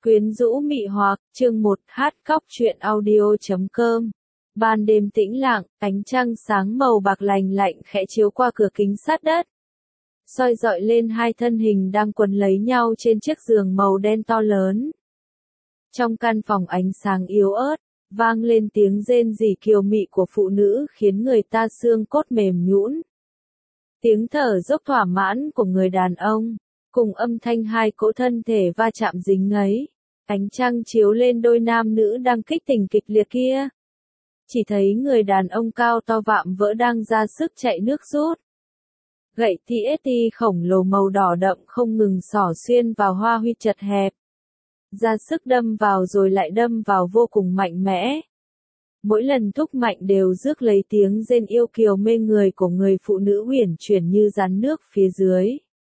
Quyến rũ mị hoặc, chương 1, hát khóc truyện audio.com. Ban đêm tĩnh lặng, ánh trăng sáng màu bạc lành lạnh khẽ chiếu qua cửa kính sát đất, soi rọi lên hai thân hình đang quấn lấy nhau trên chiếc giường màu đen to lớn. Trong căn phòng ánh sáng yếu ớt, vang lên tiếng rên rỉ kiều mị của phụ nữ khiến người ta xương cốt mềm nhũn. Tiếng thở dốc thỏa mãn của người đàn ông, cùng âm thanh hai cỗ thân thể va chạm dính ngấy. Ánh trăng chiếu lên đôi nam nữ đang kích tình kịch liệt kia. Chỉ thấy người đàn ông cao to vạm vỡ đang ra sức chạy nước rút. Gậy TST khổng lồ màu đỏ đậm không ngừng xỏ xuyên vào hoa huy chật hẹp. Ra sức đâm vào rồi lại đâm vào vô cùng mạnh mẽ. Mỗi lần thúc mạnh đều rước lấy tiếng rên yêu kiều mê người của người phụ nữ uyển chuyển như rắn nước phía dưới.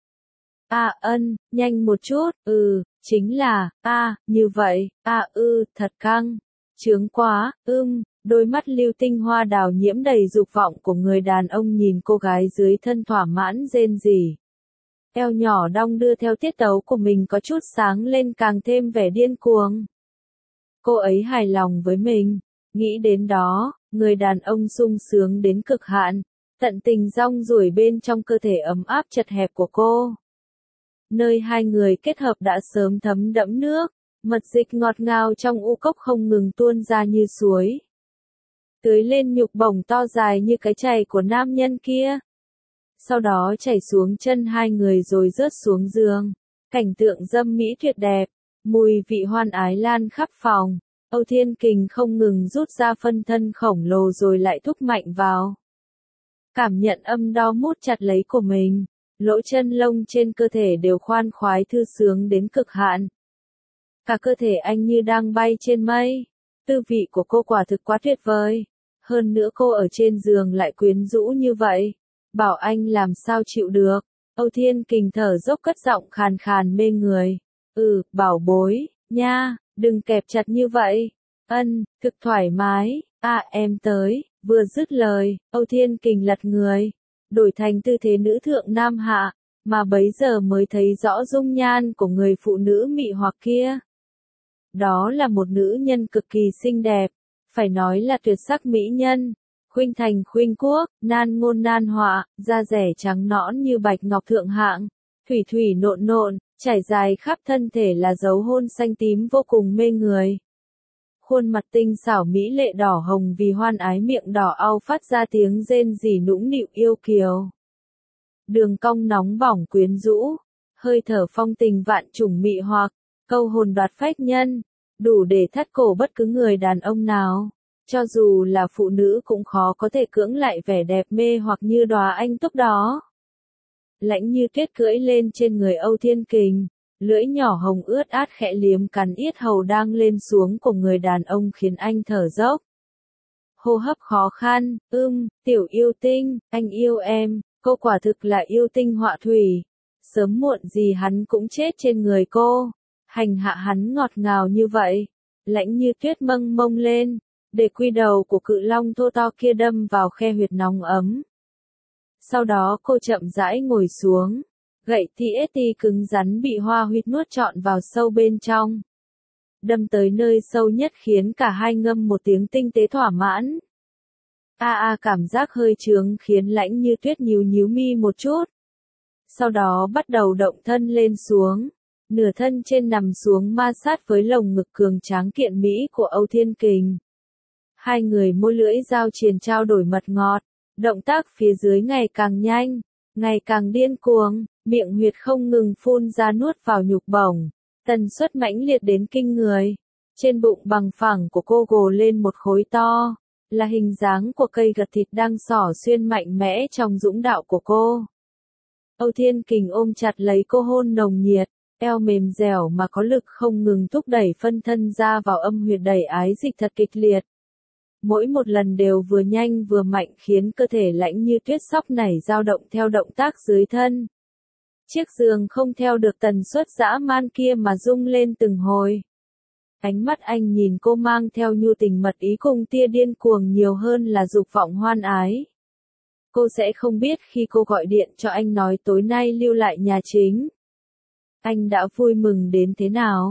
Nhanh một chút, chính là, như vậy, thật căng, chướng quá, đôi mắt lưu tinh hoa đào nhiễm đầy dục vọng của người đàn ông nhìn cô gái dưới thân thỏa mãn rên rỉ. Eo nhỏ đong đưa theo tiết tấu của mình có chút sáng lên càng thêm vẻ điên cuồng. Cô ấy hài lòng với mình, nghĩ đến đó, người đàn ông sung sướng đến cực hạn, tận tình rong ruổi bên trong cơ thể ấm áp chật hẹp của cô. Nơi hai người kết hợp đã sớm thấm đẫm nước, mật dịch ngọt ngào trong u cốc không ngừng tuôn ra như suối. Tưới lên nhục bổng to dài như cái chày của nam nhân kia. Sau đó chảy xuống chân hai người rồi rớt xuống giường. Cảnh tượng dâm mỹ tuyệt đẹp, mùi vị hoan ái lan khắp phòng. Âu Thiên Kình không ngừng rút ra phân thân khổng lồ rồi lại thúc mạnh vào. Cảm nhận âm đo mút chặt lấy của mình. Lỗ chân lông trên cơ thể đều khoan khoái thư sướng đến cực hạn. Cả cơ thể anh như đang bay trên mây. Tư vị của cô quả thực quá tuyệt vời. Hơn nữa cô ở trên giường lại quyến rũ như vậy. Bảo anh làm sao chịu được. Âu Thiên Kình thở dốc cất giọng khàn khàn mê người. Bảo bối, nha, đừng kẹp chặt như vậy. Thực thoải mái. Em tới. Vừa dứt lời, Âu Thiên Kình lật người. Đổi thành tư thế nữ thượng nam hạ, mà bấy giờ mới thấy rõ dung nhan của người phụ nữ mị hoặc kia. Đó là một nữ nhân cực kỳ xinh đẹp, phải nói là tuyệt sắc mỹ nhân, khuynh thành khuynh quốc, nan ngôn nan họa, da rẻ trắng nõn như bạch ngọc thượng hạng, thủy thủy nộn nộn, trải dài khắp thân thể là dấu hôn xanh tím vô cùng mê người. Khuôn mặt tinh xảo mỹ lệ đỏ hồng vì hoan ái miệng đỏ au phát ra tiếng rên rỉ nũng nịu yêu kiều. Đường cong nóng bỏng quyến rũ, hơi thở phong tình vạn trùng mị hoặc, câu hồn đoạt phách nhân, đủ để thắt cổ bất cứ người đàn ông nào. Cho dù là phụ nữ cũng khó có thể cưỡng lại vẻ đẹp mê hoặc như đóa anh túc đó. Lãnh như tuyết cưỡi lên trên người Âu Thiên Kình. Lưỡi nhỏ hồng ướt át khẽ liếm cắn yết hầu đang lên xuống của người đàn ông khiến anh thở dốc. Hô hấp khó khăn, tiểu yêu tinh, anh yêu em, cô quả thực là yêu tinh họa thủy. Sớm muộn gì hắn cũng chết trên người cô. Hành hạ hắn ngọt ngào như vậy. Lãnh như tuyết mâng mông lên, để quy đầu của cự long thô to kia đâm vào khe huyệt nóng ấm. Sau đó cô chậm rãi ngồi xuống. Gậy TST cứng rắn bị hoa huyết nuốt trọn vào sâu bên trong. Đâm tới nơi sâu nhất khiến cả hai ngâm một tiếng tinh tế thỏa mãn. Cảm giác hơi chướng khiến lãnh như tuyết nhíu nhíu mi một chút. Sau đó bắt đầu động thân lên xuống. Nửa thân trên nằm xuống ma sát với lồng ngực cường tráng kiện mỹ của Âu Thiên Kình. Hai người môi lưỡi giao triền trao đổi mật ngọt. Động tác phía dưới ngày càng nhanh, ngày càng điên cuồng. Miệng huyệt không ngừng phun ra nuốt vào nhục bổng, tần suất mãnh liệt đến kinh người. Trên bụng bằng phẳng của cô gồ lên một khối to, là hình dáng của cây gật thịt đang xỏ xuyên mạnh mẽ trong dũng đạo của cô. Âu Thiên Kình ôm chặt lấy cô hôn nồng nhiệt, eo mềm dẻo mà có lực không ngừng thúc đẩy phân thân ra vào âm huyệt đẩy ái dịch thật kịch liệt. Mỗi một lần đều vừa nhanh vừa mạnh khiến cơ thể lãnh như tuyết sóc nảy dao động theo động tác dưới thân. Chiếc giường không theo được tần suất dã man kia mà rung lên từng hồi. Ánh mắt anh nhìn cô mang theo nhu tình mật ý cùng tia điên cuồng nhiều hơn là dục vọng hoan ái. Cô sẽ không biết khi cô gọi điện cho anh nói tối nay lưu lại nhà chính. Anh đã vui mừng đến thế nào.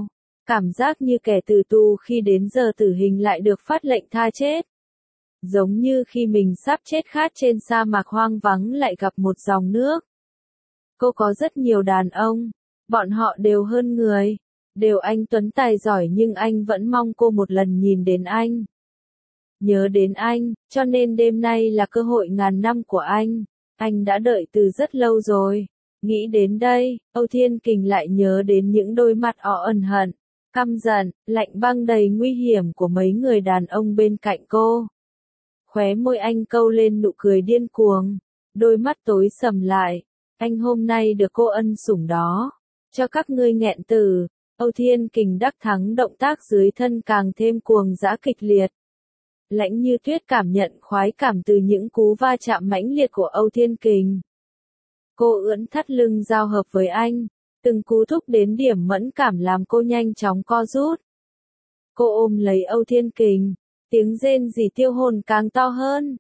Cảm giác như kẻ tử tù khi đến giờ tử hình lại được phát lệnh tha chết. Giống như khi mình sắp chết khát trên sa mạc hoang vắng lại gặp một dòng nước. Cô có rất nhiều đàn ông, bọn họ đều hơn người, đều anh tuấn tài giỏi nhưng anh vẫn mong cô một lần nhìn đến anh. Nhớ đến anh, cho nên đêm nay là cơ hội ngàn năm của anh đã đợi từ rất lâu rồi. Nghĩ đến đây, Âu Thiên Kình lại nhớ đến những đôi mắt ẩn hận, căm giận, lạnh băng đầy nguy hiểm của mấy người đàn ông bên cạnh cô. Khóe môi anh câu lên nụ cười điên cuồng, đôi mắt tối sầm lại. Anh hôm nay được cô ân sủng đó, cho các ngươi nghẹn tử. Âu Thiên Kình đắc thắng động tác dưới thân càng thêm cuồng dã kịch liệt. Lãnh Như Tuyết cảm nhận khoái cảm từ những cú va chạm mãnh liệt của Âu Thiên Kình. Cô ưỡn thắt lưng giao hợp với anh, từng cú thúc đến điểm mẫn cảm làm cô nhanh chóng co rút. Cô ôm lấy Âu Thiên Kình, tiếng rên rỉ tiêu hồn càng to hơn.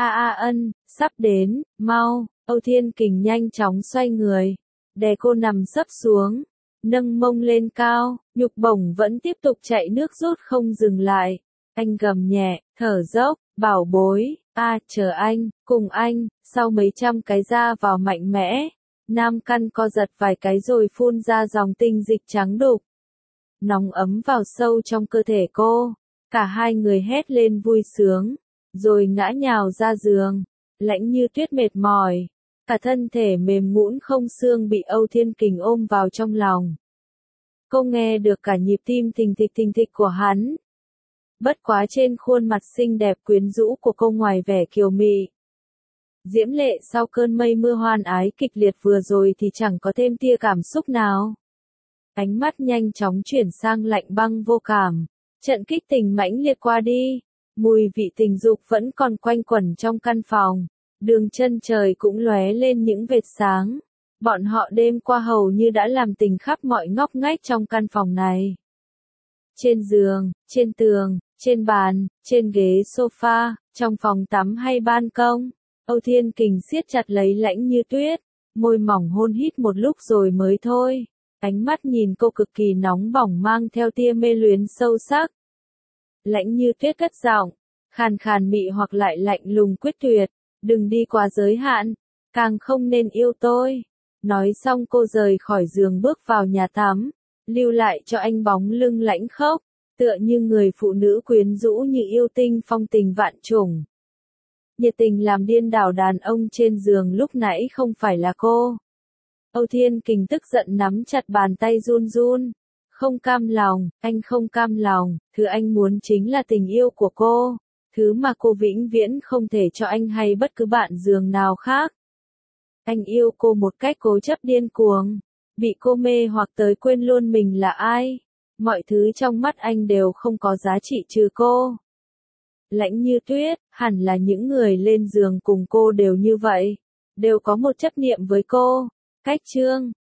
Ân, sắp đến, mau. Âu Thiên Kình nhanh chóng xoay người, đè cô nằm sấp xuống, nâng mông lên cao, nhục bổng vẫn tiếp tục chạy nước rút không dừng lại. Anh gầm nhẹ, thở dốc, bảo bối, chờ anh, cùng anh, sau mấy trăm cái ra vào mạnh mẽ. Nam căn co giật vài cái rồi phun ra dòng tinh dịch trắng đục. Nóng ấm vào sâu trong cơ thể cô, cả hai người hét lên vui sướng, rồi ngã nhào ra giường. Lãnh Như Tuyết mệt mỏi, cả thân thể mềm nhũn không xương bị Âu Thiên Kình ôm vào trong lòng. Cô nghe được cả nhịp tim thình thịch của hắn. Bất quá trên khuôn mặt xinh đẹp quyến rũ của cô ngoài vẻ kiều mị, diễm lệ sau cơn mây mưa hoan ái kịch liệt vừa rồi thì chẳng có thêm tia cảm xúc nào. Ánh mắt nhanh chóng chuyển sang lạnh băng vô cảm. Trận kích tình mãnh liệt qua đi, mùi vị tình dục vẫn còn quanh quẩn trong căn phòng. Đường chân trời cũng lóe lên những vệt sáng. Bọn họ đêm qua hầu như đã làm tình khắp mọi ngóc ngách trong căn phòng này. Trên giường, trên tường, trên bàn, trên ghế sofa, trong phòng tắm hay ban công, Âu Thiên Kình siết chặt lấy Lãnh Như Tuyết, môi mỏng hôn hít một lúc rồi mới thôi. Ánh mắt nhìn cô cực kỳ nóng bỏng mang theo tia mê luyến sâu sắc. Lãnh Như Tuyết cất giọng, khàn khàn mị hoặc lại lạnh lùng quyết tuyệt, đừng đi quá giới hạn, càng không nên yêu tôi. Nói xong cô rời khỏi giường bước vào nhà tắm, lưu lại cho anh bóng lưng lãnh khốc, tựa như người phụ nữ quyến rũ như yêu tinh phong tình vạn trùng. Nhiệt tình làm điên đảo đàn ông trên giường lúc nãy không phải là cô. Âu Thiên Kình tức giận nắm chặt bàn tay run run. Không cam lòng, anh không cam lòng, thứ anh muốn chính là tình yêu của cô, thứ mà cô vĩnh viễn không thể cho anh hay bất cứ bạn giường nào khác. Anh yêu cô một cách cố chấp điên cuồng, bị cô mê hoặc tới quên luôn mình là ai. Mọi thứ trong mắt anh đều không có giá trị trừ cô. Lãnh Như Tuyết, hẳn là những người lên giường cùng cô đều như vậy, đều có một chấp niệm với cô. Cách chương